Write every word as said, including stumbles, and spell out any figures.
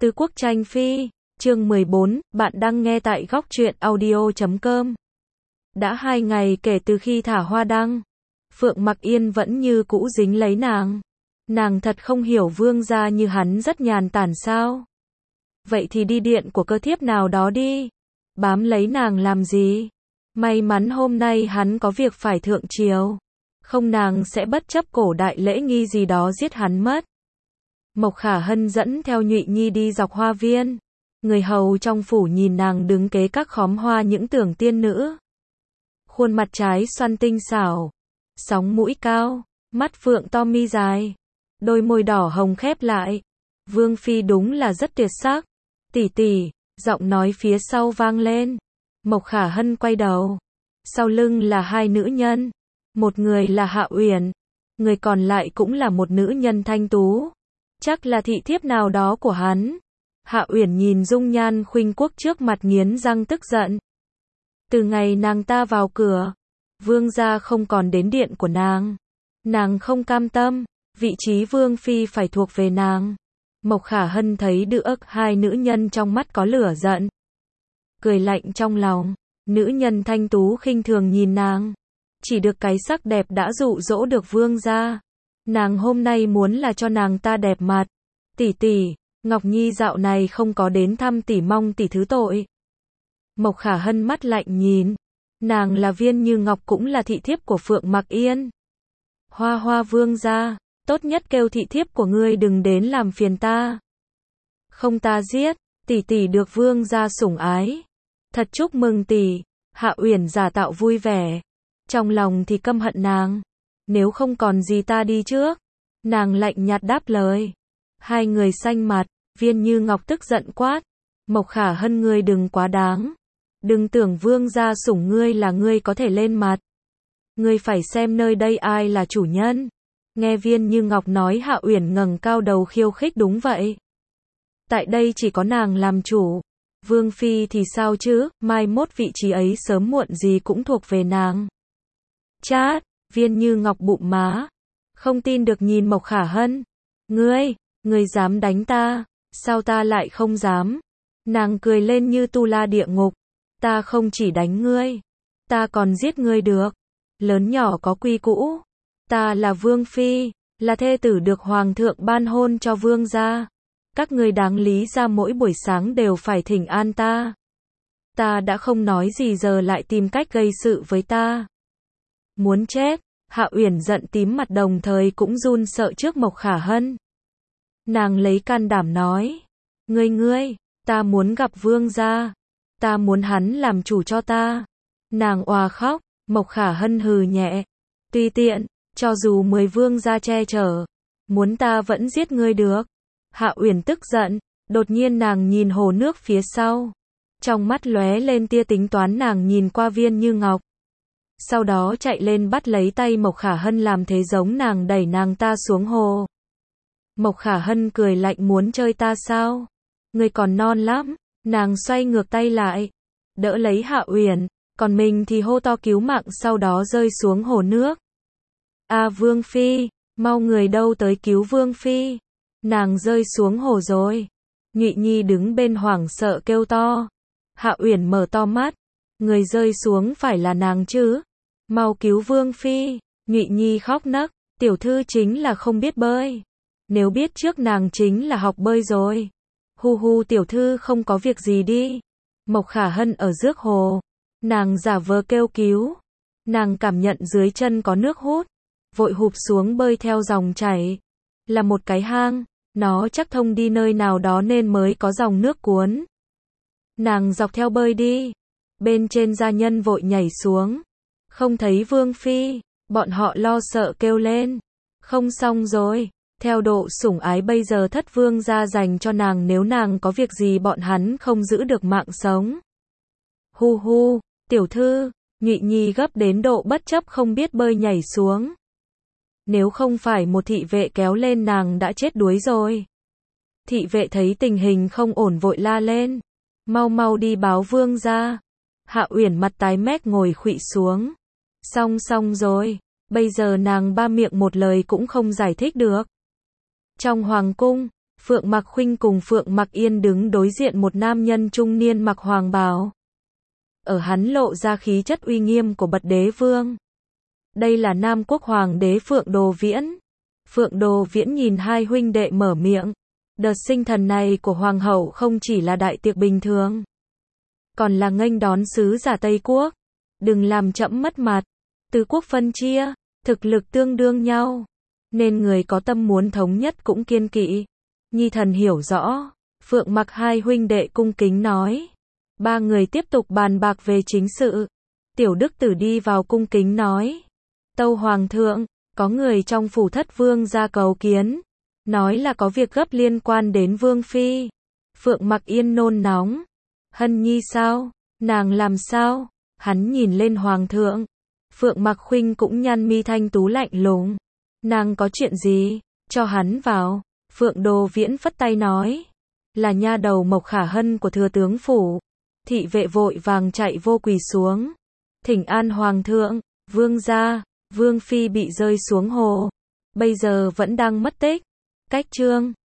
Tứ Quốc Tranh Phi, chương mười bốn, bạn đang nghe tại góc truyện audio chấm com. Đã hai ngày kể từ khi thả hoa đăng, Phượng Mặc Yên vẫn như cũ dính lấy nàng. Nàng thật không hiểu vương gia như hắn rất nhàn tản sao. Vậy thì đi điện của cơ thiếp nào đó đi. Bám lấy nàng làm gì? May mắn hôm nay hắn có việc phải thượng triều. Không nàng sẽ bất chấp cổ đại lễ nghi gì đó giết hắn mất. Mộc Khả Hân dẫn theo Nhụy Nhi đi dọc hoa viên. Người hầu trong phủ nhìn nàng đứng kế các khóm hoa những tưởng tiên nữ. Khuôn mặt trái xoăn tinh xảo, sóng mũi cao, mắt phượng to mi dài, đôi môi đỏ hồng khép lại. Vương phi đúng là rất tuyệt sắc. Tỷ tỷ, giọng nói phía sau vang lên. Mộc Khả Hân quay đầu. Sau lưng là hai nữ nhân. Một người là Hạ Uyển, người còn lại cũng là một nữ nhân thanh tú. Chắc là thị thiếp nào đó của hắn. Hạ Uyển nhìn dung nhan khuynh quốc trước mặt nghiến răng tức giận. Từ ngày nàng ta vào cửa, vương gia không còn đến điện của nàng. Nàng không cam tâm, vị trí vương phi phải thuộc về nàng. Mộc Khả Hân thấy được hai nữ nhân trong mắt có lửa giận. Cười lạnh trong lòng, nữ nhân thanh tú khinh thường nhìn nàng. Chỉ được cái sắc đẹp đã dụ dỗ được vương gia. Nàng hôm nay muốn là cho nàng ta đẹp mặt. Tỷ tỷ, Ngọc Nhi dạo này không có đến thăm tỷ, mong tỷ thứ tội. Mộc Khả Hân mắt lạnh nhìn. Nàng là Viên Như Ngọc, cũng là thị thiếp của Phượng Mặc Yên. Hoa hoa vương gia, tốt nhất kêu thị thiếp của ngươi đừng đến làm phiền ta. Không ta giết, tỷ tỷ được vương gia sủng ái. Thật chúc mừng tỷ. Hạ Uyển giả tạo vui vẻ. Trong lòng thì căm hận nàng. Nếu không còn gì ta đi trước. Nàng lạnh nhạt đáp lời. Hai người xanh mặt. Viên Như Ngọc tức giận quát. Mộc Khả Hân, ngươi đừng quá đáng. Đừng tưởng vương gia sủng ngươi là ngươi có thể lên mặt. Ngươi phải xem nơi đây ai là chủ nhân. Nghe Viên Như Ngọc nói, Hạ Uyển ngẩng cao đầu khiêu khích. Đúng vậy. Tại đây chỉ có nàng làm chủ. Vương phi thì sao chứ, mai mốt vị trí ấy sớm muộn gì cũng thuộc về nàng. Chát, Viên Như Ngọc bụng má. Không tin được nhìn Mộc Khả Hân. Ngươi, ngươi dám đánh ta, sao ta lại không dám? Nàng cười lên như tu la địa ngục. Ta không chỉ đánh ngươi, ta còn giết ngươi được. Lớn nhỏ có quy cũ. Ta là vương phi, là thê tử được hoàng thượng ban hôn cho vương gia. Các ngươi đáng lý ra mỗi buổi sáng đều phải thỉnh an ta. Ta đã không nói gì giờ lại tìm cách gây sự với ta. Muốn chết. Hạ Uyển giận tím mặt, đồng thời cũng run sợ trước Mộc Khả Hân. Nàng lấy can đảm nói. Ngươi ngươi, ta muốn gặp vương gia. Ta muốn hắn làm chủ cho ta. Nàng òa khóc. Mộc Khả Hân hừ nhẹ. Tùy tiện, cho dù mười vương gia che chở, muốn ta vẫn giết ngươi được. Hạ Uyển tức giận. Đột nhiên nàng nhìn hồ nước phía sau. Trong mắt lóe lên tia tính toán, nàng nhìn qua Viên Như Ngọc. Sau đó chạy lên bắt lấy tay Mộc Khả Hân, làm thế giống nàng đẩy nàng ta xuống hồ. Mộc Khả Hân cười lạnh, muốn chơi ta sao? Ngươi còn non lắm. Nàng xoay ngược tay lại, đỡ lấy Hạ Uyển, còn mình thì hô to cứu mạng, sau đó rơi xuống hồ nước. A vương phi, mau người đâu tới cứu vương phi. Nàng rơi xuống hồ rồi. Nhụy Nhi đứng bên hoảng sợ kêu to. Hạ Uyển mở to mắt. Người rơi xuống phải là nàng chứ? Mau cứu vương phi. Nhụy Nhi khóc nấc. Tiểu thư chính là không biết bơi. Nếu biết trước nàng chính là học bơi rồi. Hu hu, tiểu thư không có việc gì đi. Mộc Khả Hân ở rước hồ. Nàng giả vờ kêu cứu. Nàng cảm nhận dưới chân có nước hút. Vội hụp xuống bơi theo dòng chảy. Là một cái hang. Nó chắc thông đi nơi nào đó nên mới có dòng nước cuốn. Nàng dọc theo bơi đi. Bên trên gia nhân vội nhảy xuống. Không thấy vương phi. Bọn họ lo sợ kêu lên. Không xong rồi. Theo độ sủng ái bây giờ thất vương gia dành cho nàng, nếu nàng có việc gì bọn hắn không giữ được mạng sống. Hu hu, tiểu thư. Nhụy Nhi gấp đến độ bất chấp không biết bơi nhảy xuống. Nếu không phải một thị vệ kéo lên nàng đã chết đuối rồi. Thị vệ thấy tình hình không ổn vội la lên. Mau mau đi báo vương gia. Hạ Uyển mặt tái mét ngồi khuỵu xuống. Xong xong rồi. Bây giờ nàng ba miệng một lời cũng không giải thích được. Trong hoàng cung, Phượng Mặc Khuynh cùng Phượng Mặc Yên đứng đối diện một nam nhân trung niên mặc hoàng bào. Ở hắn lộ ra khí chất uy nghiêm của bậc đế vương. Đây là Nam Quốc Hoàng đế Phượng Đồ Viễn. Phượng Đồ Viễn nhìn hai huynh đệ mở miệng. Đợt sinh thần này của Hoàng hậu không chỉ là đại tiệc bình thường, còn là nghênh đón sứ giả Tây Quốc. Đừng làm trẫm mất mặt. Tứ quốc phân chia, thực lực tương đương nhau, nên người có tâm muốn thống nhất cũng kiên kỵ. Nhi thần hiểu rõ. Phượng Mặc hai huynh đệ cung kính nói. Ba người tiếp tục bàn bạc về chính sự. Tiểu Đức Tử đi vào cung kính nói. Tâu Hoàng thượng, có người trong phủ thất vương ra cầu kiến, nói là có việc gấp liên quan đến Vương Phi. Phượng Mặc Yên nôn nóng. Hân Nhi sao? Nàng làm sao? Hắn nhìn lên Hoàng thượng. Phượng Mặc Khuynh cũng nhăn mi thanh tú lạnh lùng. Nàng có chuyện gì? Cho hắn vào. Phượng Đồ Viễn phất tay nói. Là nha đầu Mộc Khả Hân của thừa tướng phủ. Thị vệ vội vàng chạy vô quỳ xuống. Thỉnh an Hoàng thượng, vương gia, Vương Phi bị rơi xuống hồ. Bây giờ vẫn đang mất tích. Cách chương